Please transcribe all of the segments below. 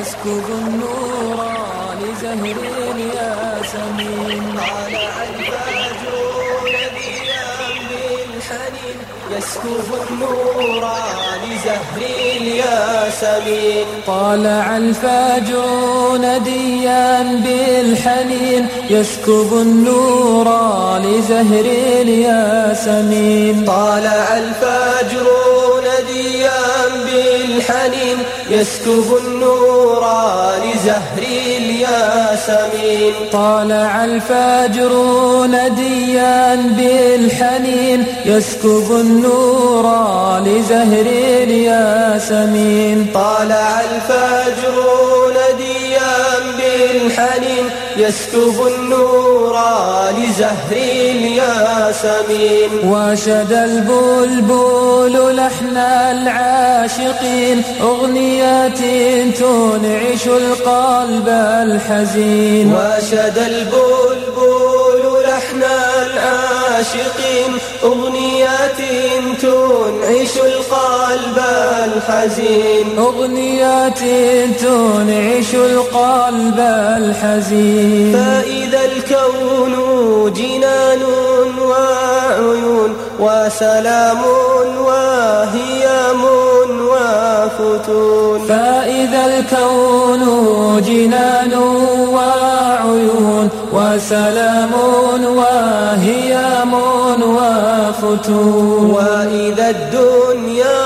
يسكب النور لزهر الياسمين. طالع الفجر نبيا بالحنين يسكب النور لزهر الياسمين. طالع الفجر نديا بالحنين يسكب النور لزهر الياسمين. طالع الفجر نديا بالحنين يسكب النور لزهر الياسمين. طالع الفجر نديا بالحنين يسكب النور لزهر الياسمين. طالع الفجر نديا بالحنين يسكب النور لزهر الياسمين. وشد البلبل لحن العاشقين أغنيات تنعش القلب الحزين. وشد البلبل لحن العاشقين أغنيات تنعش القلب الحزين. أغنيات تنعش القلب الحزين. فإذا الكون جنان وعيون وسلام وهيام وفتون. فإذا الكون جنان وعيون وسلام وهيام وفتون. وإذا الدنيا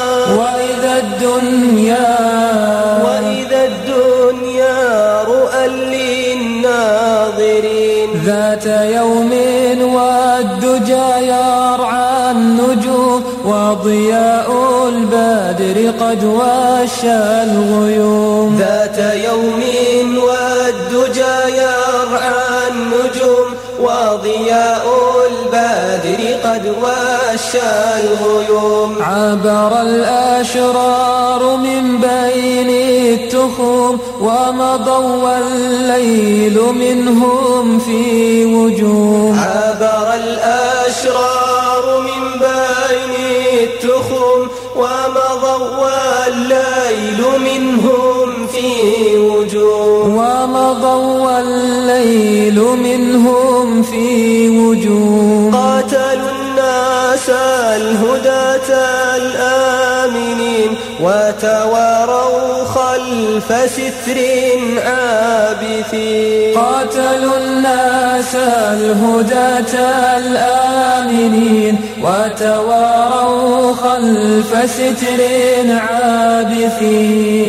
رؤى للناظرين. ذات يوم والدجى يرعى النجوم وضياء البدر قد وشى الغيوم. ذات يوم والدجى يرعى النجوم وضياء البدر قد وشى الغيوم. عبر الأشرار من بين التخوم ومضوا والليل منهم في وجوم. عبر الأشرار من بين التخوم ومضوا والليل منهم في وجوم. ومضوا والليل منهم في وجوم. قاتلوا الناس الهداة الآمنين وتواروا خلف ستر عابثين. قاتلوا الناس الهداة الآمنين وتواروا خلف ستر عابثين.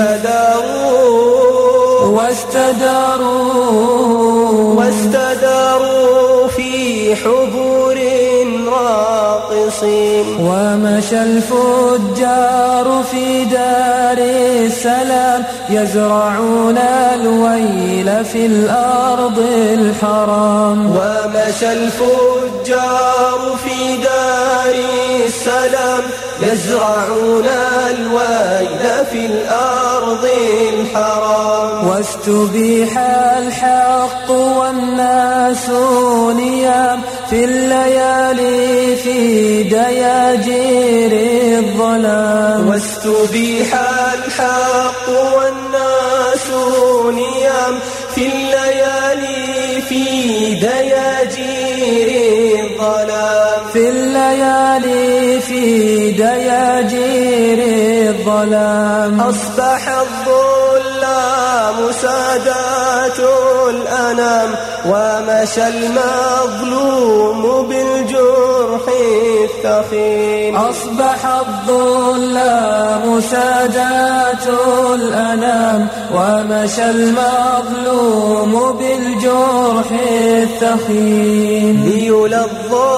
واستداروا في حبور راقصين. ومشى الفجار في دار السلام يزرعون الويل في الأرض الحرام. ومشى الفجار في دار السلام يزرعون الويل في الأرض الحرام. واستبيح الحق والناس نيام في الليالي في دياجير الظلام. واستبيح الحق والناس نيام في الليالي في دياجير الظلام. في الليالي في دياجير الظلام. أصبح الظلام سادات الأنام ومشى المظلوم بالجرح الثخين. أصبح الظلام سادات الأنام ومشى المظلوم بالجرح الثخين. ليلظى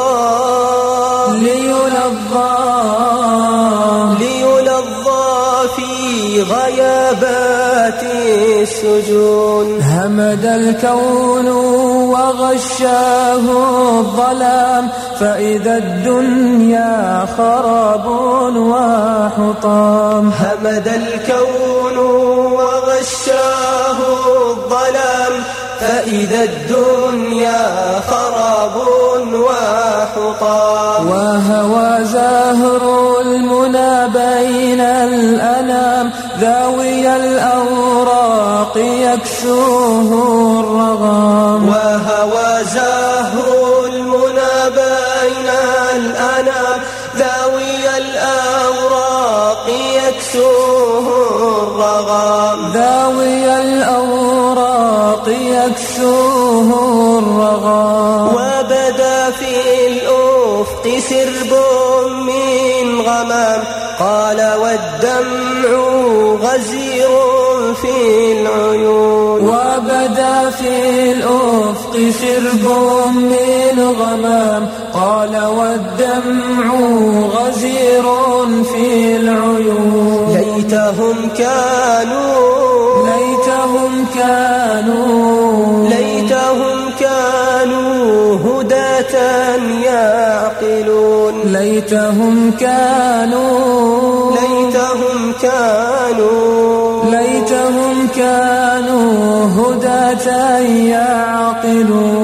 في غيابات السجون. همد الكون وغشاه الظلام فإذا الدنيا خراب وحطام. همد الكون وغشاه الظلام فإذا الدنيا خراب وحطام. وهوى زهر المنى بين الأنام ذاوي الأرض يكسوه الرغم وهوى زهر المنى بين الأنام ذاوي الأوراق يكسوه الرغم ذاوي الأوراق يكسوه الرغم وبدا في الأفق سرب من غمام قال والدمع غزير في العيون وبدا في الأفق سرب من غمام قال والدمع غزير في العيون ليتهم كانوا هداة يعقلون ليتهم كانوا هداة يعقلون